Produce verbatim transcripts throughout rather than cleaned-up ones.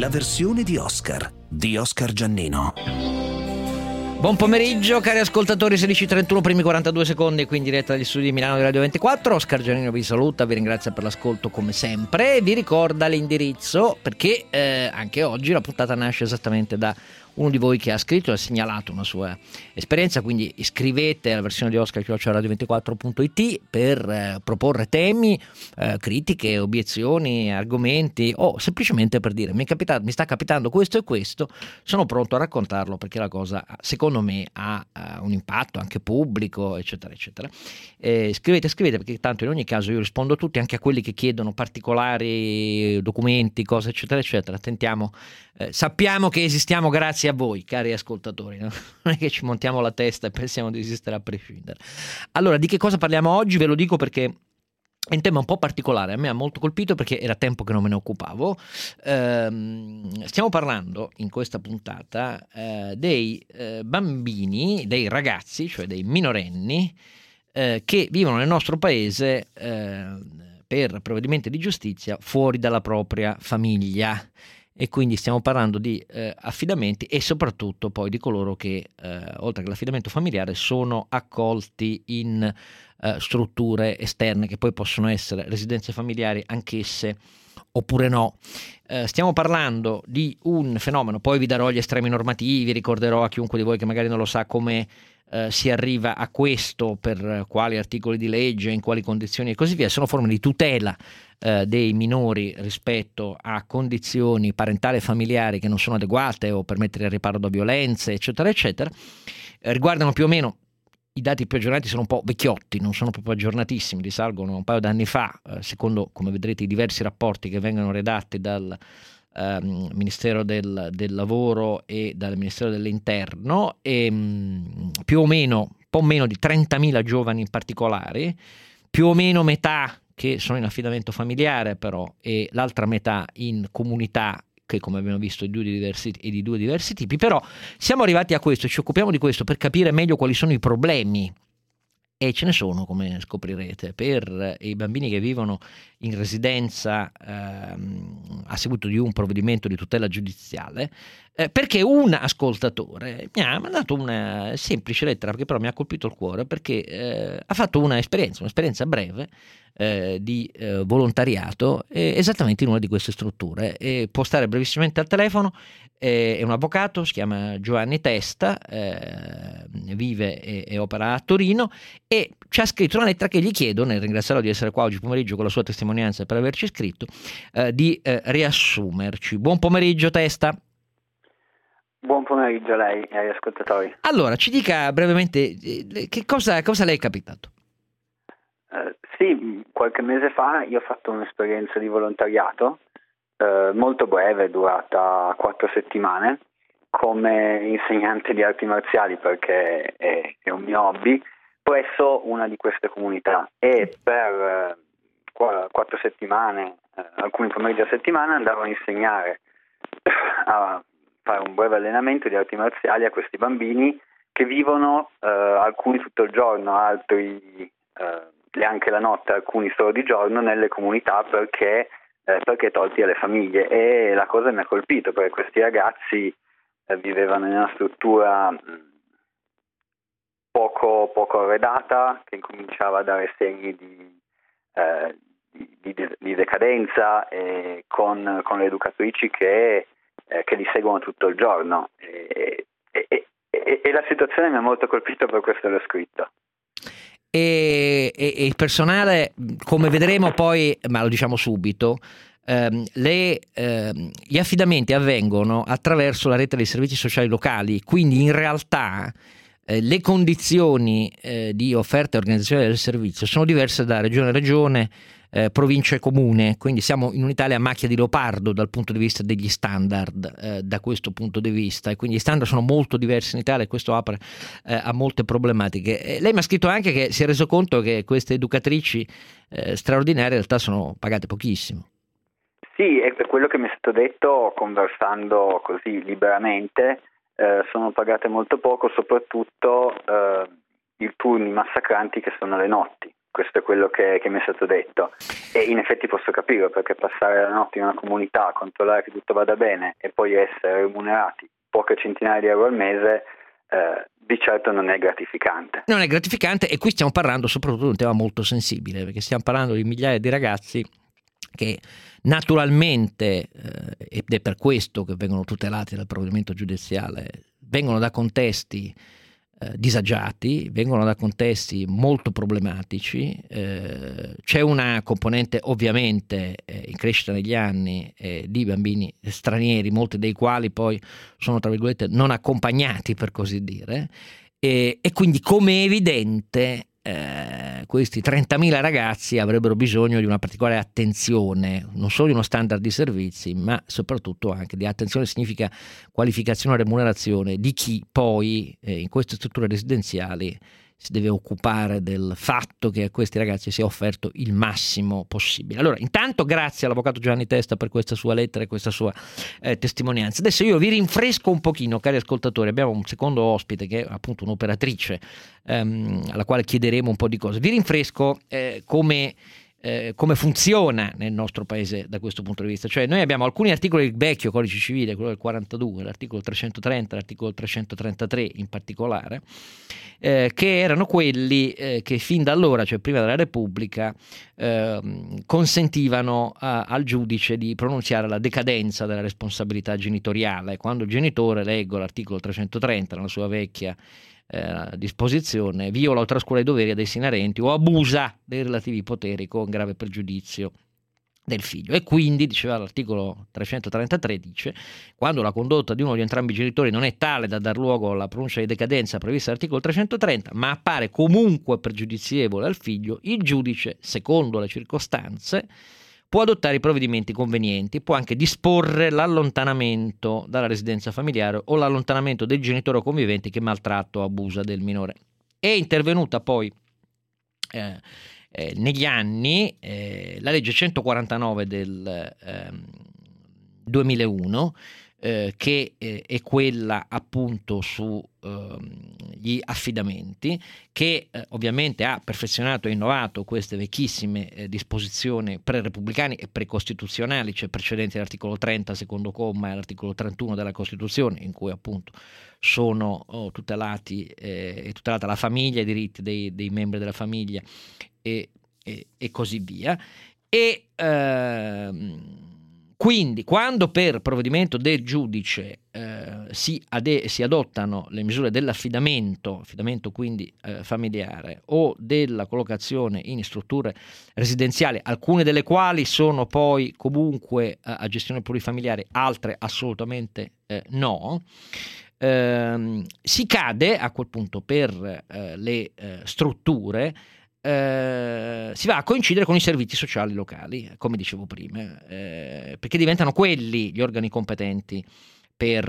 la versione di Oscar di Oscar Giannino. Buon pomeriggio cari ascoltatori, sedici e trentuno, primi quarantadue secondi, qui in diretta dagli studi di Milano di Radio ventiquattro. Oscar Giannino vi saluta, vi ringrazia per l'ascolto come sempre e vi ricorda l'indirizzo, perché eh, anche oggi la puntata nasce esattamente da uno di voi che ha scritto e ha segnalato una sua esperienza, quindi iscrivete alla versione di Oscar chiocciola radio ventiquattro punto it per eh, proporre temi, eh, critiche, obiezioni, argomenti o semplicemente per dire mi, è capitato, mi sta capitando questo e questo, sono pronto a raccontarlo perché la cosa secondo me ha uh, un impatto anche pubblico, eccetera eccetera. Eh, scrivete scrivete perché tanto in ogni caso io rispondo a tutti, anche a quelli che chiedono particolari documenti, cose eccetera eccetera. Tentiamo, eh, sappiamo che esistiamo grazie a voi cari ascoltatori, no? Non è che ci montiamo la testa e pensiamo di esistere a prescindere. Allora, di che cosa parliamo oggi? Ve lo dico perché è un tema un po' particolare, a me ha molto colpito perché era tempo che non me ne occupavo. Ehm, stiamo parlando in questa puntata eh, dei eh, bambini, dei ragazzi, cioè dei minorenni eh, che vivono nel nostro paese eh, per provvedimenti di giustizia fuori dalla propria famiglia. E quindi stiamo parlando di eh, affidamenti e soprattutto poi di coloro che, eh, oltre che l'affidamento familiare, sono accolti in eh, strutture esterne che poi possono essere residenze familiari anch'esse oppure no. Eh, stiamo parlando di un fenomeno, poi vi darò gli estremi normativi, ricorderò a chiunque di voi che magari non lo sa come Uh, si arriva a questo, per uh, quali articoli di legge, in quali condizioni e così via. Sono forme di tutela uh, dei minori rispetto a condizioni parentali e familiari che non sono adeguate o per mettere al riparo da violenze eccetera eccetera. Uh, riguardano più o meno, i dati più aggiornati sono un po' vecchiotti, non sono proprio aggiornatissimi, risalgono a un paio d'anni fa, uh, secondo, come vedrete, i diversi rapporti che vengono redatti dal Um, Ministero del, del Lavoro e dal Ministero dell'Interno, e um, più o meno, un po' meno di trentamila giovani in particolare, più o meno metà che sono in affidamento familiare però, e l'altra metà in comunità che come abbiamo visto è di due diversi, è di due diversi tipi. Però siamo arrivati a questo, ci occupiamo di questo per capire meglio quali sono i problemi. E ce ne sono, come scoprirete, per i bambini che vivono in residenza ehm, a seguito di un provvedimento di tutela giudiziale, eh, perché un ascoltatore mi ha mandato una semplice lettera, che però mi ha colpito il cuore, perché eh, ha fatto una esperienza, un'esperienza breve eh, di eh, volontariato eh, esattamente in una di queste strutture. E può stare brevissimamente al telefono. È un avvocato, si chiama Giovanni Testa, eh, vive e, e opera a Torino e ci ha scritto una lettera che gli chiedo, nel ringraziarlo di essere qua oggi pomeriggio con la sua testimonianza e per averci scritto, eh, di eh, riassumerci. Buon pomeriggio Testa. Buon pomeriggio a lei e agli ascoltatori. Allora, ci dica brevemente eh, che cosa, cosa le è capitato? Uh, sì, qualche mese fa io ho fatto un'esperienza di volontariato Uh, molto breve, durata quattro settimane, come insegnante di arti marziali, perché è, è un mio hobby, presso una di queste comunità. E per uh, quattro settimane, uh, alcuni pomeriggi a settimana, andavo a insegnare, a fare un breve allenamento di arti marziali a questi bambini che vivono, uh, alcuni tutto il giorno, altri uh, anche la notte, alcuni solo di giorno, nelle comunità perché Eh, perché tolti alle famiglie. E la cosa mi ha colpito perché questi ragazzi eh, vivevano in una struttura mh, poco, poco arredata, che incominciava a dare segni di, eh, di, di, di decadenza, e con, con le educatrici che, eh, che li seguono tutto il giorno. E, e, e, e, e la situazione mi ha molto colpito, per questo l'ho scritto. E, e, e il personale, come vedremo poi, ma lo diciamo subito, ehm, le, ehm, gli affidamenti avvengono attraverso la rete dei servizi sociali locali, quindi in realtà eh, le condizioni eh, di offerta e organizzazione del servizio sono diverse da regione a regione, eh, provincia e comune, quindi siamo in un'Italia a macchia di leopardo dal punto di vista degli standard, eh, da questo punto di vista, e quindi gli standard sono molto diversi in Italia e questo apre eh, a molte problematiche. E lei mi ha scritto anche che si è reso conto che queste educatrici eh, straordinarie in realtà sono pagate pochissimo. Sì, è quello che mi è stato detto conversando così liberamente, eh, sono pagate molto poco, soprattutto eh, i turni massacranti che sono le notti, questo è quello che, che mi è stato detto, e in effetti posso capirlo, perché passare la notte in una comunità, controllare che tutto vada bene e poi essere remunerati poche centinaia di euro al mese, eh, di certo non è gratificante. Non è gratificante, e qui stiamo parlando soprattutto di un tema molto sensibile, perché stiamo parlando di migliaia di ragazzi che naturalmente, eh, ed è per questo che vengono tutelati dal provvedimento giudiziale, vengono da contesti eh, disagiati, vengono da contesti molto problematici, eh, c'è una componente ovviamente eh, in crescita negli anni eh, di bambini stranieri, molti dei quali poi sono tra virgolette non accompagnati, per così dire, e, e quindi come è evidente Eh, questi trentamila ragazzi avrebbero bisogno di una particolare attenzione, non solo di uno standard di servizi, ma soprattutto anche di attenzione, significa qualificazione e remunerazione di chi poi eh, in queste strutture residenziali si deve occupare del fatto che a questi ragazzi sia offerto il massimo possibile. Allora, intanto grazie all'avvocato Giovanni Testa per questa sua lettera e questa sua eh, testimonianza. Adesso io vi rinfresco un pochino, cari ascoltatori, abbiamo un secondo ospite che è appunto un'operatrice ehm, alla quale chiederemo un po' di cose. Vi rinfresco eh, come Eh, come funziona nel nostro paese da questo punto di vista. Cioè, noi abbiamo alcuni articoli del vecchio codice civile, quello del quarantadue, l'articolo trecentotrenta, l'articolo trecentotrentatré in particolare, eh, che erano quelli eh, che fin da allora, cioè prima della Repubblica, eh, consentivano a, al giudice di pronunziare la decadenza della responsabilità genitoriale. Quando il genitore, leggo l'articolo trecentotrenta nella sua vecchia Eh, disposizione, viola o trascura i doveri ad essi inerenti o abusa dei relativi poteri con grave pregiudizio del figlio. E quindi, diceva l'articolo trecentotrentatré, dice: quando la condotta di uno di entrambi i genitori non è tale da dar luogo alla pronuncia di decadenza prevista all'articolo trecentotrenta, ma appare comunque pregiudizievole al figlio, il giudice, secondo le circostanze, può adottare i provvedimenti convenienti, può anche disporre l'allontanamento dalla residenza familiare o l'allontanamento del genitore o convivente che maltratta o abusa del minore. È intervenuta poi eh, eh, negli anni eh, la legge centoquarantanove del eh, duemilauno, eh, che eh, è quella appunto su eh, gli affidamenti, che eh, ovviamente ha perfezionato e innovato queste vecchissime eh, disposizioni pre-repubblicane e precostituzionali, cioè precedenti all'articolo trenta secondo comma e all'articolo trentuno della Costituzione, in cui appunto sono oh, tutelati eh, è tutelata la famiglia, i diritti dei, dei membri della famiglia e, e, e così via. E ehm, quindi quando per provvedimento del giudice eh, si, ade- si adottano le misure dell'affidamento, affidamento quindi eh, familiare, o della collocazione in strutture residenziali, alcune delle quali sono poi comunque eh, a gestione plurifamiliare, altre assolutamente eh, no, ehm, si cade a quel punto per eh, le eh, strutture. Eh, si va a coincidere con i servizi sociali locali, come dicevo prima, eh, perché diventano quelli gli organi competenti per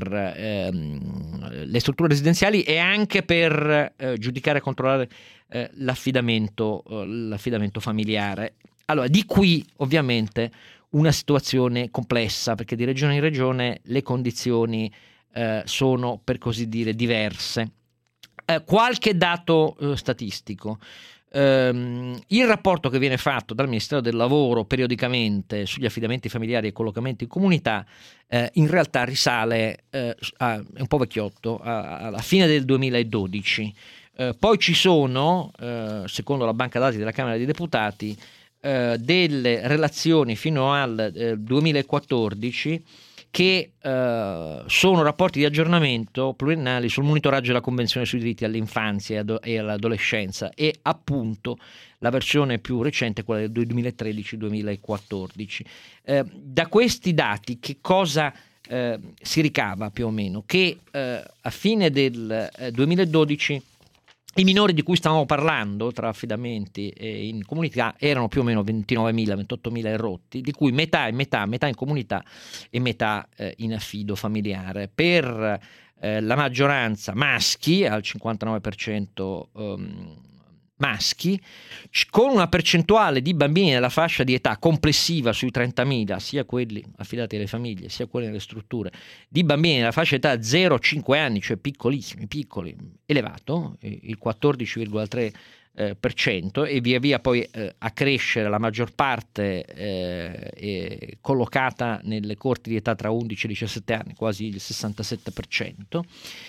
ehm, le strutture residenziali e anche per eh, giudicare e controllare eh, l'affidamento, eh, l'affidamento familiare. Allora, di qui ovviamente una situazione complessa, perché di regione in regione le condizioni eh, sono, per così dire, diverse. Eh, qualche dato eh, statistico. Um, il rapporto che viene fatto dal Ministero del Lavoro periodicamente sugli affidamenti familiari e collocamenti in comunità eh, in realtà risale eh, a, è un po' vecchiotto, a, alla fine del duemiladodici. Eh, poi ci sono, eh, secondo la banca dati della Camera dei Deputati, eh, delle relazioni fino al eh, duemilaquattordici che eh, sono rapporti di aggiornamento pluriennali sul monitoraggio della Convenzione sui diritti all'infanzia e all'adolescenza, e appunto la versione più recente è quella del duemilatredici duemilaquattordici. Eh, da questi dati che cosa eh, si ricava più o meno? Che eh, a fine del eh, duemiladodici i minori di cui stavamo parlando tra affidamenti e in comunità erano più o meno ventinovemila, ventottomila e rotti, di cui metà e metà, metà in comunità e metà eh, in affido familiare. Per eh, la maggioranza maschi, al cinquantanove per cento um, maschi, con una percentuale di bambini nella fascia di età complessiva sui trentamila, sia quelli affidati alle famiglie sia quelli nelle strutture, di bambini nella fascia di età zero cinque anni, cioè piccolissimi, piccoli, elevato, il quattordici virgola tre eh, per cento e via via poi eh, a crescere, la maggior parte eh, è collocata nelle corti di età tra undici e diciassette anni, quasi il sessantasette per cento.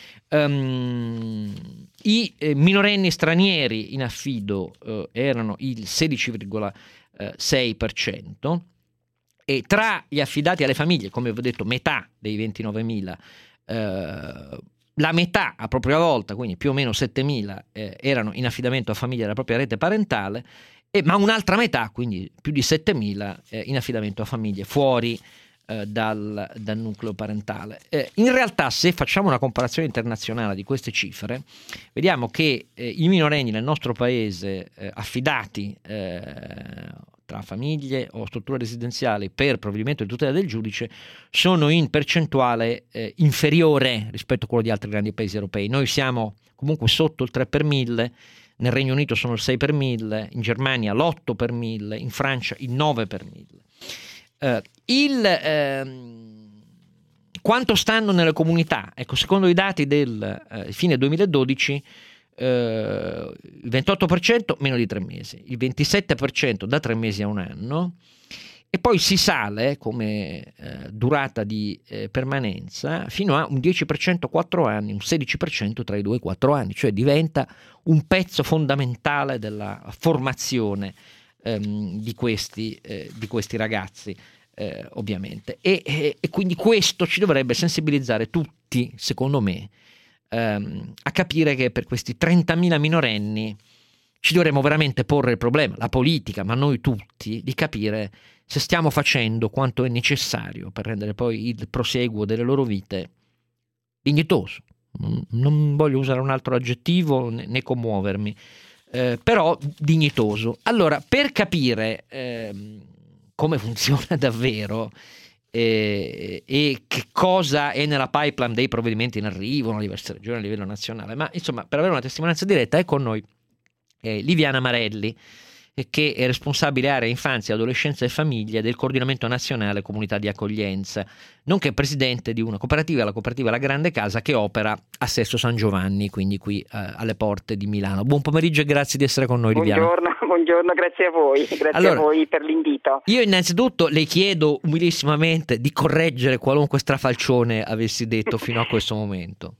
Um, I eh, minorenni stranieri in affido eh, erano il sedici virgola sei per cento e tra gli affidati alle famiglie, come vi ho detto, metà dei ventinovemila, eh, la metà a propria volta, quindi più o meno settemila, eh, erano in affidamento a famiglie della propria rete parentale, e, ma un'altra metà, quindi più di settemila, eh, in affidamento a famiglie fuori eh, dal, dal nucleo parentale. Eh, in realtà, se facciamo una comparazione internazionale di queste cifre, vediamo che eh, i minorenni nel nostro paese eh, affidati eh, tra famiglie o strutture residenziali per provvedimento di tutela del giudice sono in percentuale eh, inferiore rispetto a quello di altri grandi paesi europei. Noi siamo comunque sotto il tre per mille, nel Regno Unito sono il sei per mille, in Germania l'otto per mille, in Francia il nove per mille. Uh, il, ehm, quanto stanno nelle comunità? Ecco, secondo i dati del eh, fine duemiladodici, Uh, il ventotto per cento meno di tre mesi, il ventisette per cento da tre mesi a un anno, e poi si sale come uh, durata di uh, permanenza fino a un dieci per cento quattro anni, un sedici per cento tra i due e i quattro anni, cioè diventa un pezzo fondamentale della formazione um, di, questi, uh, di questi ragazzi, uh, ovviamente, e, e, e quindi questo ci dovrebbe sensibilizzare tutti, secondo me, a capire che per questi trentamila minorenni ci dovremmo veramente porre il problema, la politica, ma noi tutti, di capire se stiamo facendo quanto è necessario per rendere poi il proseguo delle loro vite dignitoso. Non voglio usare un altro aggettivo né commuovermi, eh, però dignitoso. Allora, per capire eh, come funziona davvero E, e che cosa è nella pipeline dei provvedimenti in arrivo nelle diverse regioni a livello nazionale, ma insomma, per avere una testimonianza diretta è con noi eh, Liviana Marelli, eh, che è responsabile area infanzia, adolescenza e famiglia del coordinamento nazionale comunità di accoglienza, nonché presidente di una cooperativa, la cooperativa La Grande Casa, che opera a Sesto San Giovanni, quindi qui eh, alle porte di Milano. Buon pomeriggio e grazie di essere con noi, Liviana. Buongiorno. Buongiorno, grazie a voi, grazie allora, a voi per l'invito. Io innanzitutto le chiedo umilissimamente di correggere qualunque strafalcione avessi detto fino a questo momento.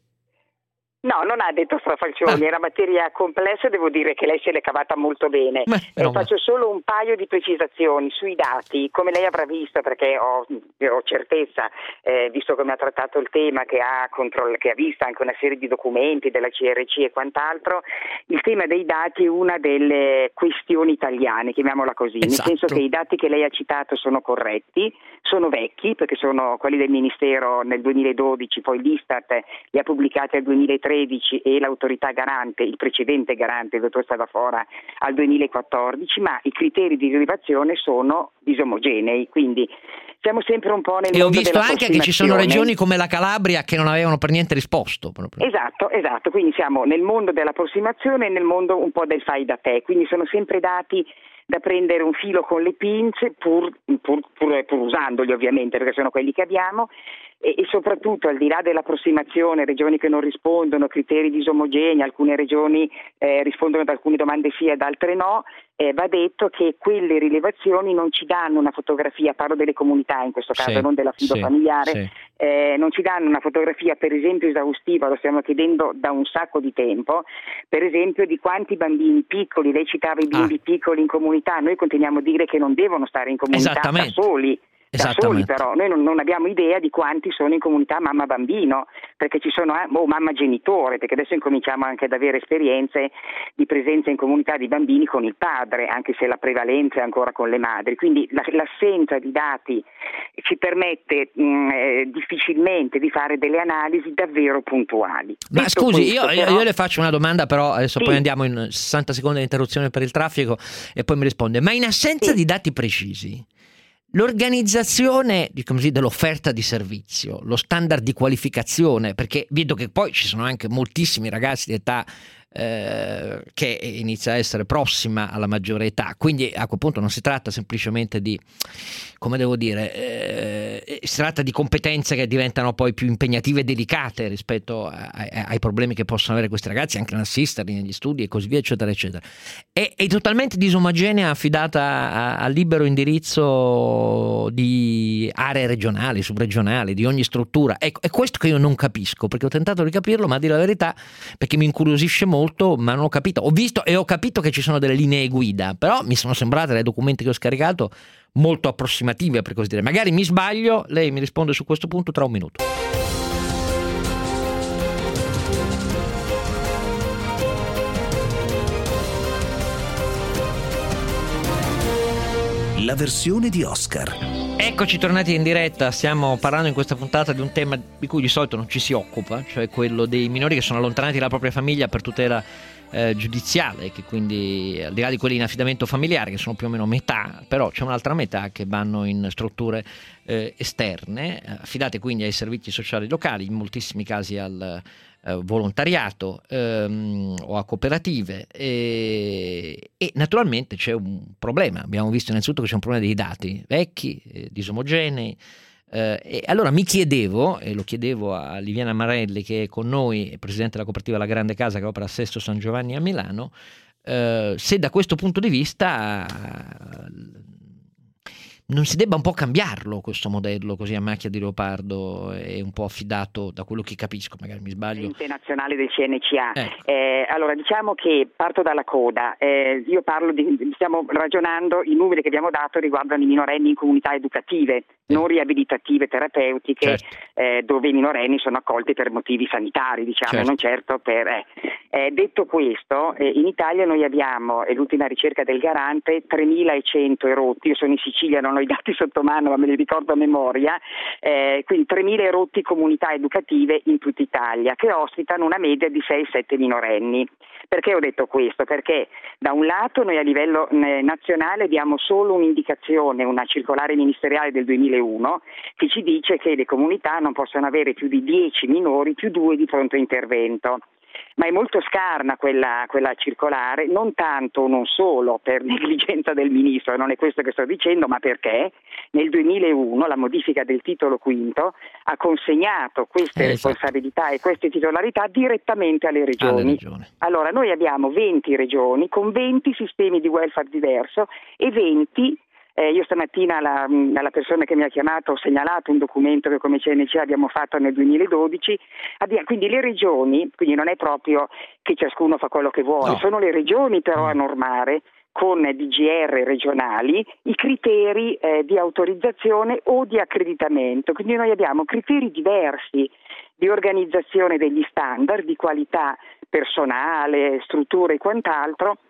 No, non ha detto strafalcioni, ah. Era materia complessa e devo dire che lei se l'è cavata molto bene. Beh, eh, faccio solo un paio di precisazioni sui dati, come lei avrà visto, perché ho, ho certezza, eh, visto come ha trattato il tema, che ha, controll- che ha visto anche una serie di documenti della C R C e quant'altro, il tema dei dati è una delle questioni italiane, chiamiamola così, esatto. Nel senso che i dati che lei ha citato sono corretti, sono vecchi, perché sono quelli del Ministero nel duemiladodici, poi l'Istat li ha pubblicati al duemilatredici e l'autorità garante, il precedente garante, il dottor Spadafora, al duemilaquattordici, ma i criteri di rilevazione sono disomogenei, quindi siamo sempre un po' nel e mondo ho visto della anche che ci sono regioni come la Calabria che non avevano per niente risposto proprio. Esatto, esatto, quindi siamo nel mondo dell'approssimazione e nel mondo un po' del fai da te, quindi sono sempre dati da prendere un filo con le pinze, pur, pur, pur, pur usandoli ovviamente, perché sono quelli che abbiamo, e, e soprattutto al di là dell'approssimazione, regioni che non rispondono, criteri disomogenei, alcune regioni eh, rispondono ad alcune domande sì ed altre no, eh, va detto che quelle rilevazioni non ci danno una fotografia, parlo delle comunità in questo caso, sì, non dell'affido sì, familiare, sì. Eh, non ci danno una fotografia per esempio esaustiva, lo stiamo chiedendo da un sacco di tempo, per esempio di quanti bambini piccoli, lei citava i bimbi ah. piccoli in comunità, noi continuiamo a dire che non devono stare in comunità da soli. Da soli però, noi non, non abbiamo idea di quanti sono in comunità mamma-bambino, perché ci sono eh, oh, mamma-genitore, perché adesso incominciamo anche ad avere esperienze di presenza in comunità di bambini con il padre, anche se la prevalenza è ancora con le madri, quindi la, l'assenza di dati ci permette mh, eh, difficilmente di fare delle analisi davvero puntuali. Ma Detto scusi, questo, io, però... io le faccio una domanda, però adesso sì. poi andiamo in sessanta secondi di interruzione per il traffico e poi mi risponde, ma in assenza sì. di dati precisi, l'organizzazione così, dell'offerta di servizio, lo standard di qualificazione, perché vedo che poi ci sono anche moltissimi ragazzi di età eh, che inizia a essere prossima alla maggiore età. Quindi a quel punto non si tratta semplicemente di, come devo dire, eh, si tratta di competenze che diventano poi più impegnative e delicate rispetto a, a, ai problemi che possono avere questi ragazzi anche nell'assisterli negli studi e così via, eccetera eccetera. È, è totalmente disomogenea, affidata al libero indirizzo di aree regionali, subregionali, di ogni struttura. Ecco, è questo che io non capisco, perché ho tentato di capirlo, ma a dire la verità, perché mi incuriosisce molto, ma non ho capito. Ho visto e ho capito che ci sono delle linee guida, però mi sono sembrate dai documenti che ho scaricato molto approssimative, per così dire. Magari mi sbaglio, lei mi risponde su questo punto tra un minuto. La versione di Oscar. Eccoci tornati in diretta, stiamo parlando in questa puntata di un tema di cui di solito non ci si occupa, cioè quello dei minori che sono allontanati dalla propria famiglia per tutela eh, giudiziale, che quindi al di là di quelli in affidamento familiare, che sono più o meno metà, però c'è un'altra metà che vanno in strutture eh, esterne, affidate quindi ai servizi sociali locali, in moltissimi casi al eh, volontariato ehm, o a cooperative, e, e naturalmente c'è un problema. Abbiamo visto innanzitutto che c'è un problema dei dati vecchi, eh, disomogenei, eh, e allora mi chiedevo, e lo chiedevo a Liviana Marelli, che è con noi, è presidente della cooperativa La Grande Casa che opera a Sesto San Giovanni a Milano, eh, se da questo punto di vista non si debba un po' cambiarlo questo modello così a macchia di leopardo, è un po' affidato, da quello che capisco, magari mi sbaglio, Ente nazionale del C N C A. Ecco. Eh, allora diciamo che parto dalla coda, eh, io parlo di, stiamo ragionando, i numeri che abbiamo dato riguardano i minorenni in comunità educative, sì. non riabilitative, terapeutiche, certo. eh, dove i minorenni sono accolti per motivi sanitari, diciamo, certo. non certo per... Eh. Eh, detto questo, eh, in Italia noi abbiamo, è l'ultima ricerca del Garante, tremilacento erotti, io sono in Sicilia, non ho i dati sotto mano ma me li ricordo a memoria, eh, quindi tremila erotti comunità educative in tutta Italia che ospitano una media di sei sette minorenni. Perché ho detto questo? Perché da un lato noi a livello eh, nazionale abbiamo solo un'indicazione, una circolare ministeriale del duemilauno che ci dice che le comunità non possono avere più di dieci minori più due di pronto intervento. Ma è molto scarna quella, quella circolare, non tanto o non solo per negligenza del ministro, non è questo che sto dicendo, ma perché nel duemilauno la modifica del titolo quinto ha consegnato queste eh, responsabilità esatto. e queste titolarità direttamente alle regioni. alle regioni. Allora noi abbiamo venti regioni con venti sistemi di welfare diverso e venti. Eh, io stamattina alla, alla persona che mi ha chiamato ho segnalato un documento che come C N C A abbiamo fatto nel duemiladodici, abbiamo, quindi le regioni, quindi non è proprio che ciascuno fa quello che vuole, no. sono le regioni però a normare con D G R regionali i criteri eh, di autorizzazione o di accreditamento, quindi noi abbiamo criteri diversi di organizzazione degli standard, di qualità personale, strutture e quant'altro,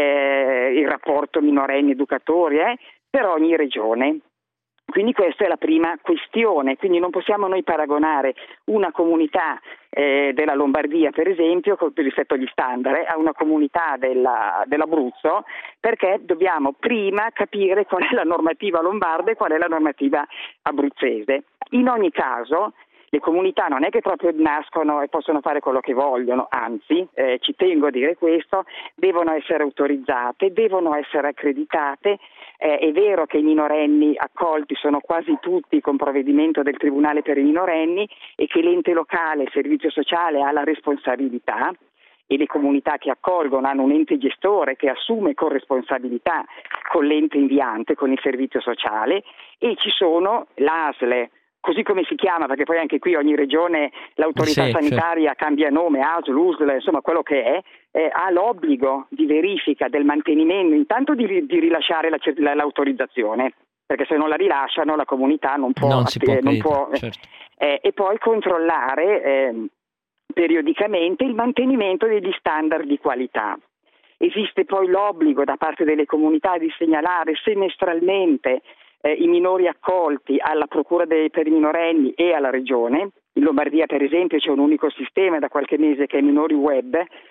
eh, il rapporto minorenni-educatori, eh, per ogni regione. Quindi questa è la prima questione, quindi non possiamo noi paragonare una comunità eh, della Lombardia per esempio rispetto agli standard eh, a una comunità della, dell'Abruzzo, perché dobbiamo prima capire qual è la normativa lombarda e qual è la normativa abruzzese. In ogni caso le comunità non è che proprio nascono e possono fare quello che vogliono, anzi, eh, ci tengo a dire questo, devono essere autorizzate, devono essere accreditate. Eh, è vero che i minorenni accolti sono quasi tutti con provvedimento del Tribunale per i minorenni e che l'ente locale, il servizio sociale, ha la responsabilità e le comunità che accolgono hanno un ente gestore che assume corresponsabilità con l'ente inviante, con il servizio sociale, e ci sono l'A S L E, così come si chiama, perché poi anche qui ogni regione l'autorità sì, sanitaria certo. cambia nome, A S L, U S L, insomma quello che è, eh, ha l'obbligo di verifica del mantenimento, intanto di, di rilasciare la, la, l'autorizzazione, perché se non la rilasciano la comunità non può, non si può, eh, non può certo. eh, e poi controllare eh, periodicamente il mantenimento degli standard di qualità. Esiste poi l'obbligo da parte delle comunità di segnalare semestralmente Eh, i minori accolti alla Procura dei, per i minorenni e alla Regione. In Lombardia per esempio c'è un unico sistema da qualche mese che è Minori Web,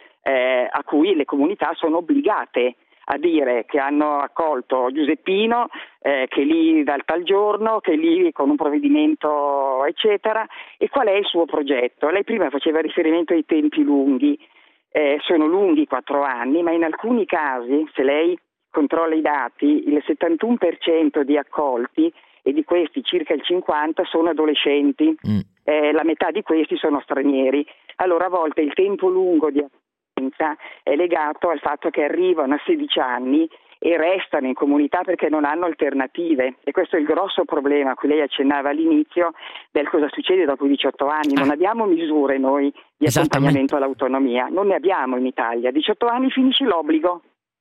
eh, a cui le comunità sono obbligate a dire che hanno accolto Giuseppino, eh, che è lì dal tal giorno, che è lì con un provvedimento eccetera, e qual è il suo progetto. Lei prima faceva riferimento ai tempi lunghi. eh, sono lunghi quattro anni, ma in alcuni casi, se lei controlla i dati, il settantuno per cento di accolti, e di questi circa il cinquanta per cento sono adolescenti, mm. eh, la metà di questi sono stranieri. Allora a volte il tempo lungo di accoglienza è legato al fatto che arrivano a sedici anni e restano in comunità perché non hanno alternative, e questo è il grosso problema a cui lei accennava all'inizio del cosa succede dopo i diciotto anni. Non abbiamo misure noi di accompagnamento all'autonomia, non ne abbiamo in Italia. A diciotto anni finisce l'obbligo.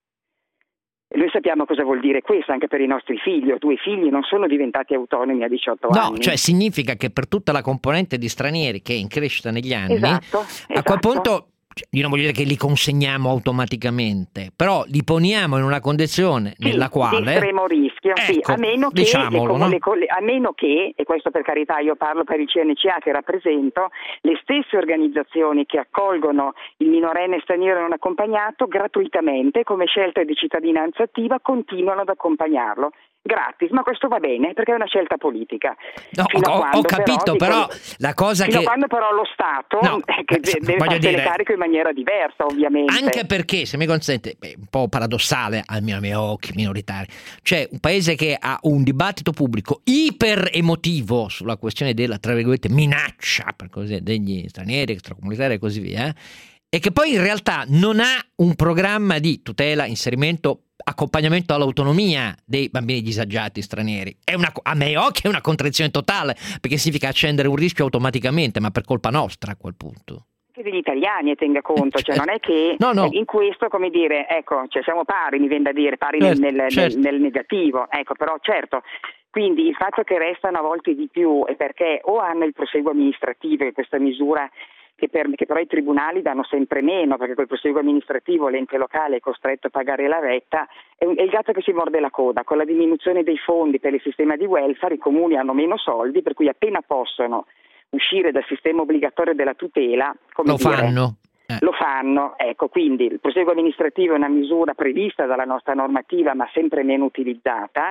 E noi sappiamo cosa vuol dire questo anche per i nostri figli. O due figli non sono diventati autonomi a diciotto no, anni. No, cioè significa che per tutta la componente di stranieri che è in crescita negli anni, esatto, a esatto. quel punto io non voglio dire che li consegniamo automaticamente, però li poniamo in una condizione sì, nella quale di estremo rischio, ecco, sì, a meno che, diciamolo, le, no? le, a meno che, e questo per carità io parlo per il C N C A che rappresento, le stesse organizzazioni che accolgono il minorenne straniero non accompagnato gratuitamente come scelta di cittadinanza attiva continuano ad accompagnarlo. Gratis, ma questo va bene perché è una scelta politica. No, ho, ho capito, però, però la cosa fino che... a quando però lo Stato no, che deve farsi dire... carico in maniera diversa, ovviamente. Anche perché, se mi consente, è un po' paradossale almeno ai miei occhi minoritari, cioè un paese che ha un dibattito pubblico iper emotivo sulla questione della, tra virgolette, minaccia per così, degli stranieri, extracomunitari e così via, e che poi in realtà non ha un programma di tutela, inserimento, accompagnamento all'autonomia dei bambini disagiati stranieri. È una, a miei occhi è una contraddizione totale, perché significa accendere un rischio automaticamente, ma per colpa nostra a quel punto. Anche degli italiani, e tenga conto, cioè non è che no, no. in questo, come dire, ecco, cioè siamo pari, mi viene da dire, pari certo, nel, nel, certo. nel, nel negativo, ecco, però certo. Quindi il fatto che restano a volte di più è perché o hanno il proseguo amministrativo, e questa misura Che, per, che però i tribunali danno sempre meno, perché col proseguo amministrativo l'ente locale è costretto a pagare la retta, è, un, è il gatto che si morde la coda. Con la diminuzione dei fondi per il sistema di welfare i comuni hanno meno soldi, per cui appena possono uscire dal sistema obbligatorio della tutela, come lo dire, fanno. Eh. Lo fanno, ecco, quindi il proseguo amministrativo è una misura prevista dalla nostra normativa ma sempre meno utilizzata.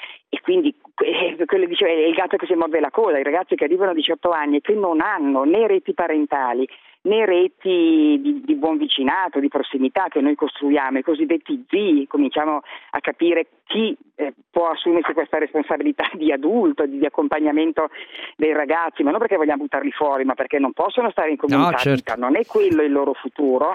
E quindi eh, quello dice, è il gatto che si morde la coda. I ragazzi che arrivano a diciotto anni e che non hanno né reti parentali né reti di, di buon vicinato, di prossimità che noi costruiamo, i cosiddetti zii, cominciamo a capire chi eh, può assumersi questa responsabilità di adulto, di, di accompagnamento dei ragazzi, ma non perché vogliamo buttarli fuori, ma perché non possono stare in comunità, no, certo. non è quello il loro futuro.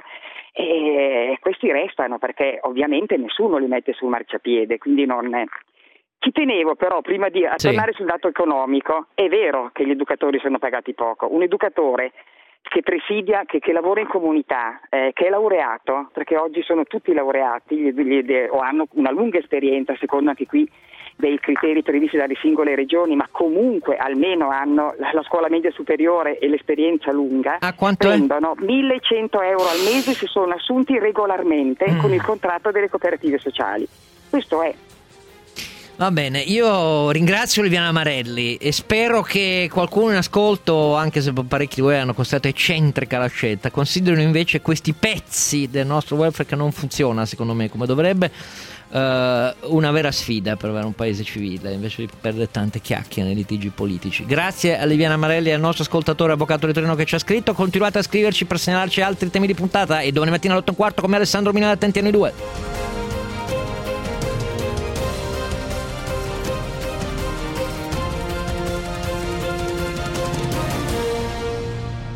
E questi restano perché ovviamente nessuno li mette sul marciapiede, quindi non è... Ci tenevo però prima di a sì. tornare sul dato economico. È vero che gli educatori sono pagati poco. Un educatore che presidia, che, che lavora in comunità, eh, che è laureato, perché oggi sono tutti laureati gli, gli, gli, o hanno una lunga esperienza, secondo anche qui dei criteri previsti dalle singole regioni, ma comunque almeno hanno la, la scuola media superiore e l'esperienza lunga, ah, quanto prendono è? millecento euro al mese, si sono assunti regolarmente mm. con il contratto delle cooperative sociali. Questo è. Va bene, io ringrazio Oliviana Marelli e spero che qualcuno in ascolto, anche se parecchi di voi hanno considerato eccentrica la scelta, considerino invece questi pezzi del nostro welfare che non funziona secondo me come dovrebbe, uh, una vera sfida per avere un paese civile invece di perdere tante chiacchiere nei litigi politici. Grazie a Oliviana Marelli e al nostro ascoltatore avvocato di Torino che ci ha scritto. Continuate a scriverci per segnalarci altri temi di puntata e domani mattina alle otto e un quarto come Alessandro Minore, attenti a noi due.